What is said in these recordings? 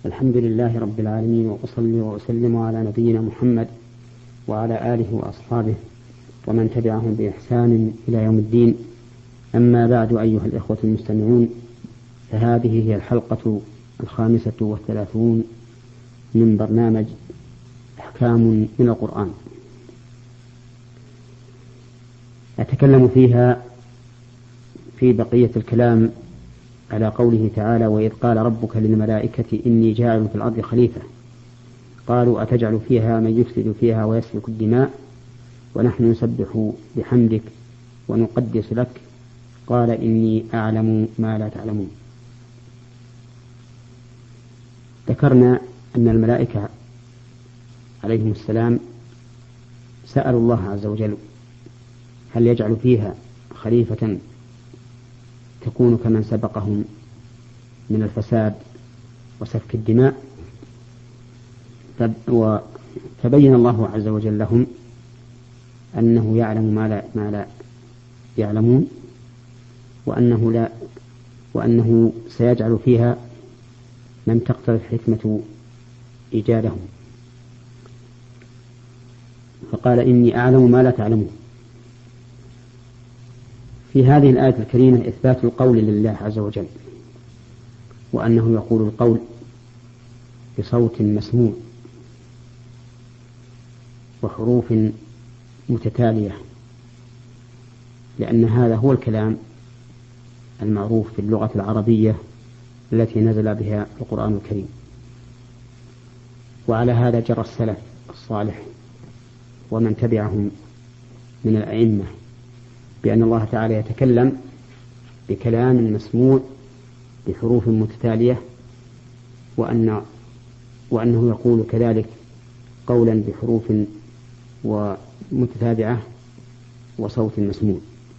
الحمد لله رب العالمين، وأصلي وأسلم على نبينا محمد وعلى آله وأصحابه ومن تبعهم بإحسان إلى يوم الدين. أما بعد، أيها الإخوة المستمعون، فهذه هي الحلقة 35 من برنامج أحكام من القرآن، أتكلم فيها في بقية الكلام على قوله تعالى: وإذ قال ربك للملائكة إني جاعل في الأرض خليفة، قالوا أتجعل فيها من يفسد فيها ويسفك الدماء ونحن نسبح بحمدك ونقدس لك، قال إني أعلم ما لا تعلمون. ذكرنا أن الملائكة عليهم السلام سألوا الله عز وجل هل يجعل فيها خليفة تكون كمن سبقهم من الفساد وسفك الدماء، فبين الله عز وجل لهم أنه يعلم ما لا يعلمون، وأنه سيجعل فيها من تقتضي الحكمة إيجادهم، فقال إني أعلم ما لا تعلمون. في هذه الآية الكريمة إثبات القول لله عز وجل، وأنه يقول القول بصوت مسموع وحروف متتالية، لأن هذا هو الكلام المعروف في اللغة العربية التي نزل بها القرآن الكريم. وعلى هذا جرى السلف الصالح ومن تبعهم من الأئمة، بأن الله تعالى يتكلم بكلام مسموع بحروف متتالية، وأنه يقول كذلك قولا بحروف ومتتابعة وصوت مسموع.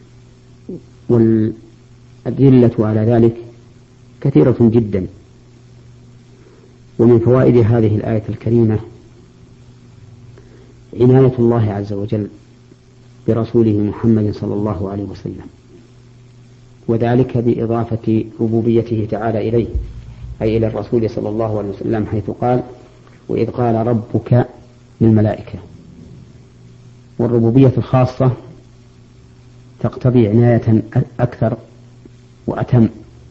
والأدلة على ذلك كثيرة جدا. ومن فوائد هذه الآية الكريمة عناية الله عز وجل برسوله محمد صلى الله عليه وسلم، وذلك بإضافة ربوبيته تعالى إليه، أي إلى الرسول صلى الله عليه وسلم، حيث قال: وإذ قال ربك للملائكة. والربوبية الخاصة تقتضي عناية أكثر وأتم،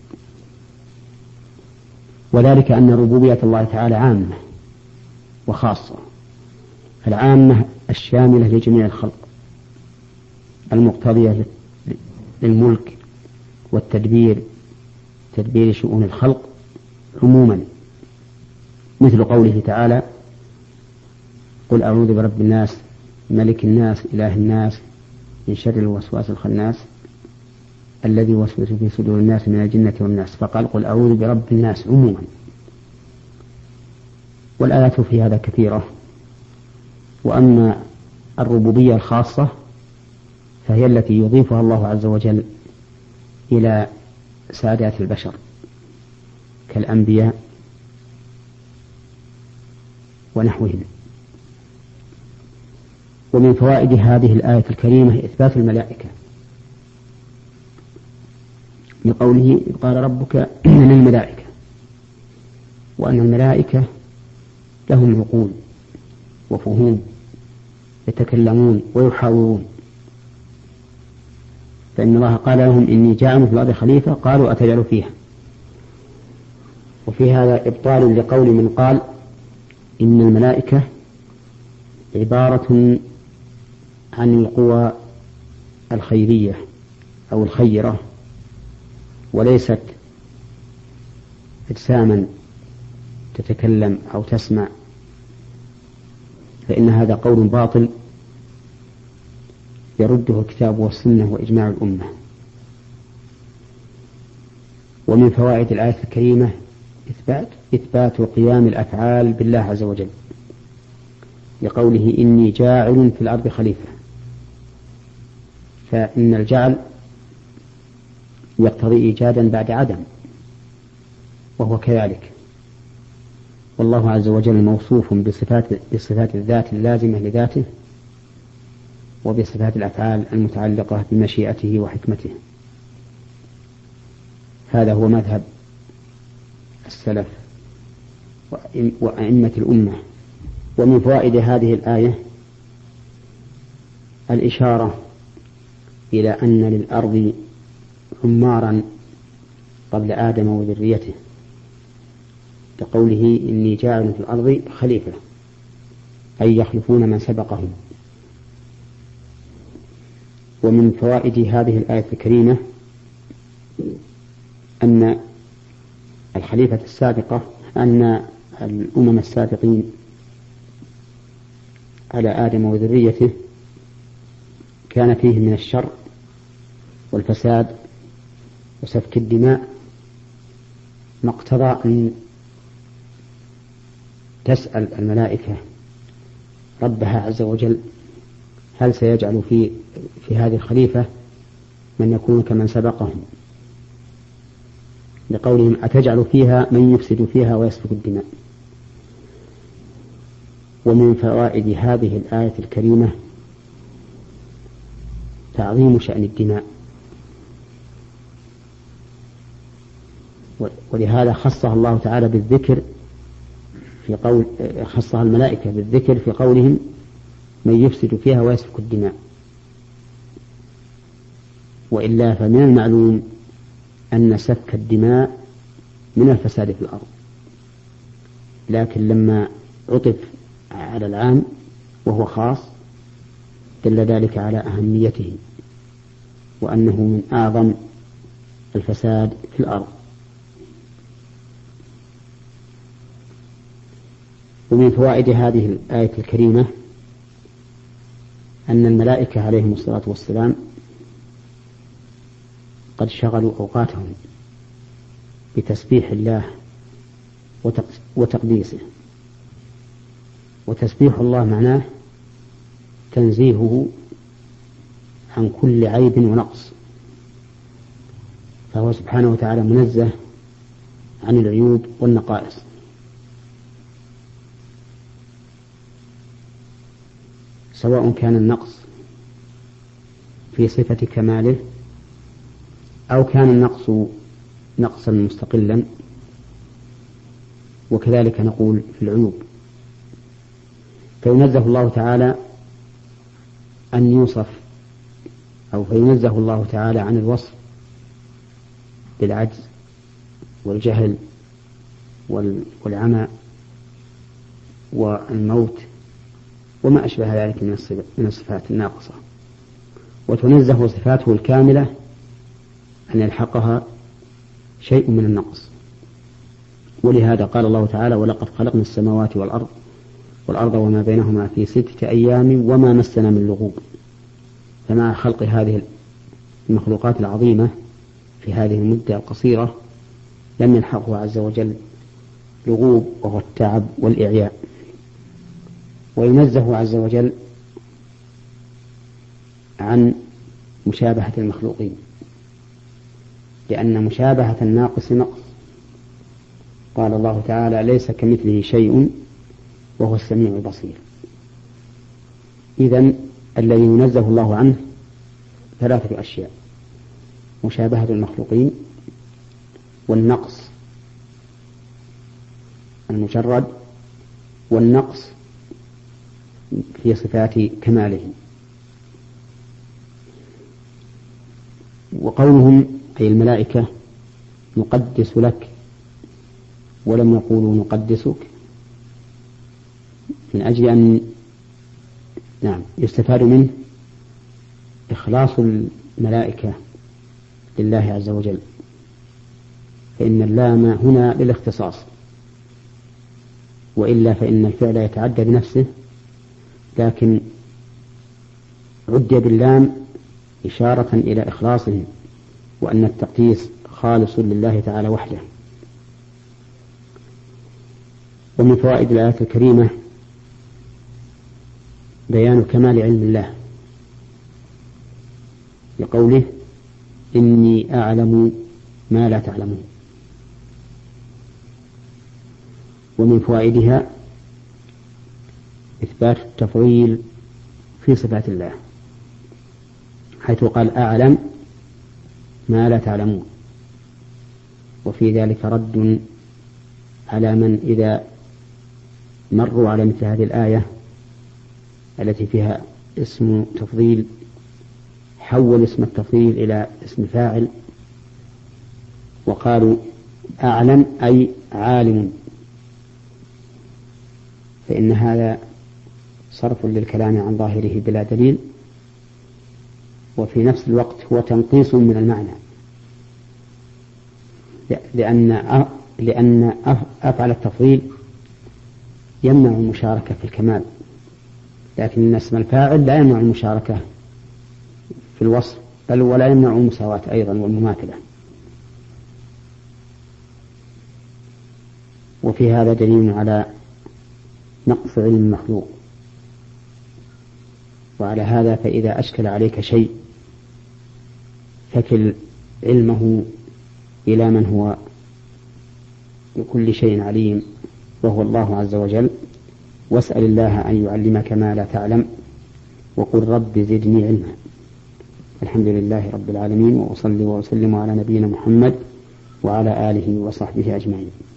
وذلك أن ربوبية الله تعالى عامة وخاصة. العامة الشاملة لجميع الخلق، المقتضية للملك والتدبير، تدبير شؤون الخلق عموما، مثل قوله تعالى: قل أعوذ برب الناس ملك الناس إله الناس من شر الوسواس الخناس الذي يوسوس في صدور الناس من الجنة والناس، فقال: قل أعوذ برب الناس عموما. والآيات في هذا كثيرة. وأما الربوبية الخاصة فهي التي يضيفها الله عز وجل إلى سادات البشر كالأنبياء ونحوهم. ومن فوائد هذه الآية الكريمة إثبات الملائكة، لقوله: قال ربك للملائكة، وأن الملائكة لهم عقول وفهوم، يتكلمون ويحاورون. فإن الله قال لهم: إني جاعل في الأرض خليفة، قالوا أتجعل فيها. وفي هذا إبطال لقول من قال إن الملائكة عبارة عن القوى الخيرية أو الخيرة، وليست أجساما تتكلم أو تسمع، فإن هذا قول باطل يرده الكتاب والسنة وإجماع الأمة. ومن فوائد الآية الكريمة إثبات قيام الأفعال بالله عز وجل، لقوله: إني جاعل في الأرض خليفة. فإن الجعل يقتضي إيجادا بعد عدم، وهو كذلك. والله عز وجل موصوف بصفات الذات اللازمة لذاته، وبصفات الأفعال المتعلقة بمشيئته وحكمته. هذا هو مذهب السلف وأئمة الأمة. ومن فوائد هذه الآية الإشارة إلى أن للأرض عمارا قبل آدم وذريته، كقوله إني جاعل في الأرض خليفة، أي يخلفون من سبقهم. ومن فوائد هذه الآية الكريمة أن الخليفة السابقة، أن الأمم السابقين على آدم وذريته كان فيه من الشر والفساد وسفك الدماء ما اقتضى أن تسأل الملائكة ربها عز وجل هل سيجعل في هذه الخليفة من يكون كمن سبقهم، لقولهم أتجعل فيها من يفسد فيها ويسفك الدماء. ومن فوائد هذه الآية الكريمة تعظيم شأن الدماء، ولهذا خصها الله تعالى بالذكر في قول، خصها الملائكة بالذكر في قولهم من يفسد فيها ويسفك الدماء. وإلا فمن المعلوم أن سفك الدماء من الفساد في الأرض، لكن لما عطف على العام وهو خاص دل ذلك على أهميته وأنه من أعظم الفساد في الأرض. ومن فوائد هذه الآية الكريمة أن الملائكة عليهم الصلاة والسلام قد شغلوا أوقاتهم بتسبيح الله وتقديسه. وتسبيح الله معناه تنزيهه عن كل عيب ونقص، فهو سبحانه وتعالى منزه عن العيوب والنقائص. سواء كان النقص في صفة كماله أو كان النقص نقصا مستقلا، وكذلك نقول في العيوب. فينزه الله تعالى أن يوصف، أو فينزه الله تعالى عن الوصف بالعجز والجهل والعمى والموت وما أشبه ذلك من الصفات الناقصة، وتنزه صفاته الكاملة أن يلحقها شيء من النقص. ولهذا قال الله تعالى ولقد خلقنا السماوات والأرض وما بينهما في 6 أيام وما مسنا من لغوب. فمع خلق هذه المخلوقات العظيمة في هذه المدة القصيرة لم يلحقه عز وجل لغوب، وهو التعب والإعياء. وينزه عز وجل عن مشابهة المخلوقين، لأن مشابهة الناقص نقص. قال الله تعالى ليس كمثله شيء وهو السميع البصير. إذن الذي ينزه الله عنه 3 أشياء: مشابهة المخلوقين، والنقص المجرد، والنقص في صفات كماله. وقولهم أي الملائكة نقدس لك ولم يقولوا نقدسك من أجل أن يستفاد منه إخلاص الملائكة لله عز وجل، فإن اللام هنا للاختصاص، وإلا فإن الفعل يتعدى بنفسه، لكن عدي باللام إشارة إلى إخلاصهم وأن التقديس خالص لله تعالى وحده. ومن فوائد الآية الكريمة بيان كمال علم الله لقوله إني أعلم ما لا تعلمون. ومن فوائدها إثبات التفضيل في صفات الله، حيث قال أعلم ما لا تعلمون، وفي ذلك رد على من إذا مروا على مثل هذه الآية التي فيها اسم تفضيل حول اسم التفضيل إلى اسم فاعل وقالوا أعلم أي عالم، فإن هذا صرف للكلام عن ظاهره بلا دليل، وفي نفس الوقت هو تنقيص من المعنى، لأن أفعل التفضيل يمنع المشاركة في الكمال، لكن اسم الفاعل لا يمنع المشاركة في الوصف، بل ولا يمنع المساواة أيضا والمماثلة. وفي هذا دليل على نقص علم المخلوق. وعلى هذا فإذا أشكل عليك شيء فكل علمه إلى من هو بكل شيء عليم وهو الله عز وجل، واسأل الله أن يعلمك ما لا تعلم، وقل رب زدني علما. الحمد لله رب العالمين، وأصلي وأسلم على نبينا محمد وعلى آله وصحبه أجمعين.